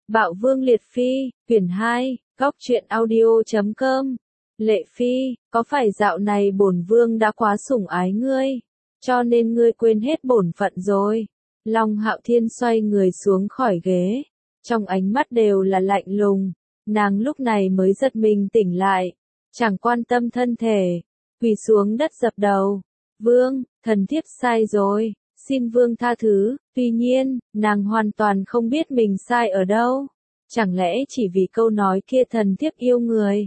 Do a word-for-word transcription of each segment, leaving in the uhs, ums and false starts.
Bạo Vương Liệt Phi, quyển hai, góc truyện audio chấm com. Lệ Phi, có phải dạo này bổn vương đã quá sủng ái ngươi, cho nên ngươi quên hết bổn phận rồi? Long Hạo Thiên xoay người xuống khỏi ghế, trong ánh mắt đều là lạnh lùng. Nàng lúc này mới giật mình tỉnh lại, chẳng quan tâm thân thể, quỳ xuống đất dập đầu. Vương, thần thiếp sai rồi, xin vương tha thứ. Tuy nhiên, nàng hoàn toàn không biết mình sai ở đâu. Chẳng lẽ chỉ vì câu nói kia thần thiếp yêu người?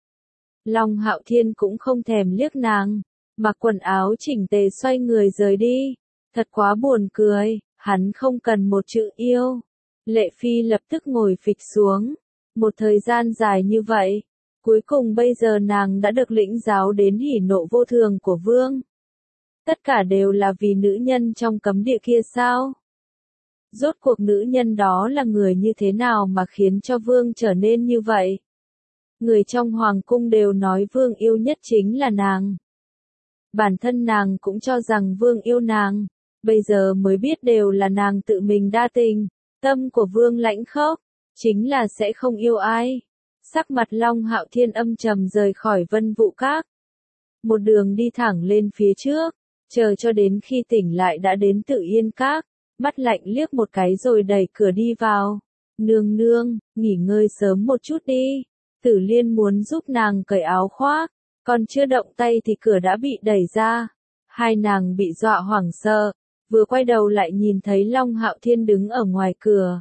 Long Hạo Thiên cũng không thèm liếc nàng, mặc quần áo chỉnh tề xoay người rời đi. Thật quá buồn cười, hắn không cần một chữ yêu. Lệ Phi lập tức ngồi phịch xuống. Một thời gian dài như vậy, cuối cùng bây giờ nàng đã được lĩnh giáo đến hỉ nộ vô thường của vương. Tất cả đều là vì nữ nhân trong cấm địa kia sao? Rốt cuộc nữ nhân đó là người như thế nào mà khiến cho vương trở nên như vậy? Người trong hoàng cung đều nói vương yêu nhất chính là nàng. Bản thân nàng cũng cho rằng vương yêu nàng, bây giờ mới biết đều là nàng tự mình đa tình. Tâm của vương lãnh khốc, chính là sẽ không yêu ai. Sắc mặt Long Hạo Thiên âm trầm rời khỏi Vân Vũ Các. Một đường đi thẳng lên phía trước, chờ cho đến khi tỉnh lại đã đến Tự Yên Các, mắt lạnh liếc một cái rồi đẩy cửa đi vào. Nương nương, nghỉ ngơi sớm một chút đi. Tử Liên muốn giúp nàng cởi áo khoác, còn chưa động tay thì cửa đã bị đẩy ra. Hai nàng bị dọa hoảng sợ, vừa quay đầu lại nhìn thấy Long Hạo Thiên đứng ở ngoài cửa.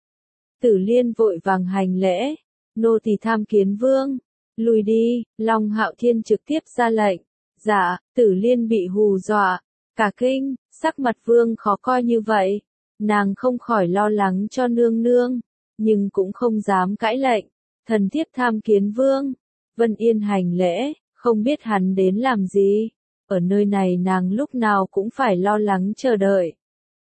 Tử Liên vội vàng hành lễ, nô tỳ tham kiến vương. Lùi đi, Long Hạo Thiên trực tiếp ra lệnh. Dạ, Tử Liên bị hù dọa, cả kinh, sắc mặt vương khó coi như vậy. Nàng không khỏi lo lắng cho nương nương, nhưng cũng không dám cãi lệnh. Thần thiếp tham kiến vương. Vân Yên hành lễ, không biết hắn đến làm gì. Ở nơi này nàng lúc nào cũng phải lo lắng chờ đợi.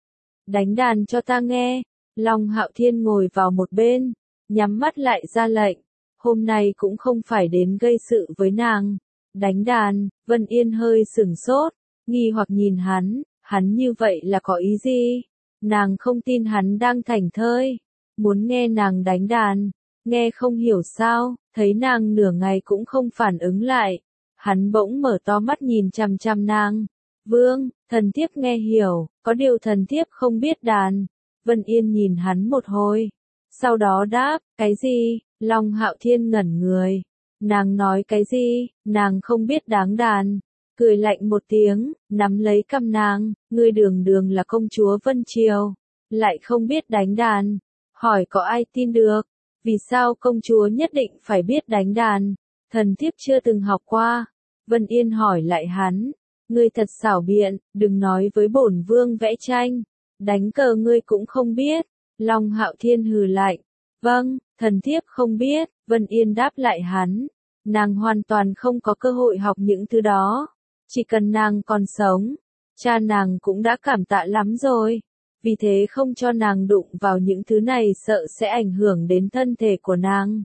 Đánh đàn cho ta nghe. Long Hạo Thiên ngồi vào một bên, nhắm mắt lại ra lệnh. Hôm nay cũng không phải đến gây sự với nàng. Đánh đàn. Vân Yên hơi sửng sốt, nghi hoặc nhìn hắn. Hắn như vậy là có ý gì? Nàng không tin hắn đang thảnh thơi, muốn nghe nàng đánh đàn. Nghe không hiểu sao, thấy nàng nửa ngày cũng không phản ứng lại. Hắn bỗng mở to mắt nhìn chằm chằm nàng. Vương, thần thiếp nghe hiểu, có điều thần thiếp không biết đàn. Vân Yên nhìn hắn một hồi, sau đó đáp, cái gì? Long Hạo Thiên ngẩn người. Nàng nói cái gì? Nàng không biết đáng đàn. Cười lạnh một tiếng, nắm lấy cằm nàng, ngươi đường đường là công chúa Vân Triều, lại không biết đánh đàn. Hỏi có ai tin được? Vì sao công chúa nhất định phải biết đánh đàn? Thần thiếp chưa từng học qua. Vân Yên hỏi lại hắn, ngươi thật xảo biện, đừng nói với bổn vương vẽ tranh. Đánh cờ ngươi cũng không biết. Long Hạo Thiên hừ lạnh. Vâng, thần thiếp không biết. Vân Yên đáp lại hắn. Nàng hoàn toàn không có cơ hội học những thứ đó. Chỉ cần nàng còn sống, cha nàng cũng đã cảm tạ lắm rồi. Vì thế không cho nàng đụng vào những thứ này sợ sẽ ảnh hưởng đến thân thể của nàng.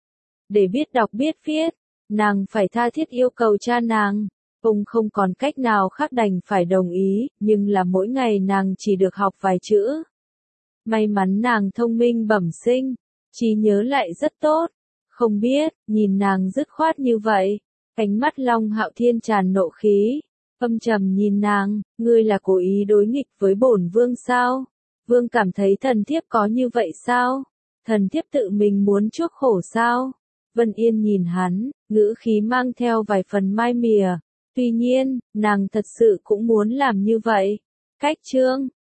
Để biết đọc biết viết, nàng phải tha thiết yêu cầu cha nàng. Ông không còn cách nào khác đành phải đồng ý, nhưng là mỗi ngày nàng chỉ được học vài chữ. May mắn nàng thông minh bẩm sinh, trí nhớ lại rất tốt. Không biết, nhìn nàng dứt khoát như vậy, ánh mắt Long Hạo Thiên tràn nộ khí, âm trầm nhìn nàng, ngươi là cố ý đối nghịch với bổn vương sao? Vương cảm thấy thần thiếp có như vậy sao? Thần thiếp tự mình muốn chuốc khổ sao? Vân Yên nhìn hắn, ngữ khí mang theo vài phần mai mỉa. Tuy nhiên, nàng thật sự cũng muốn làm như vậy. Cách chương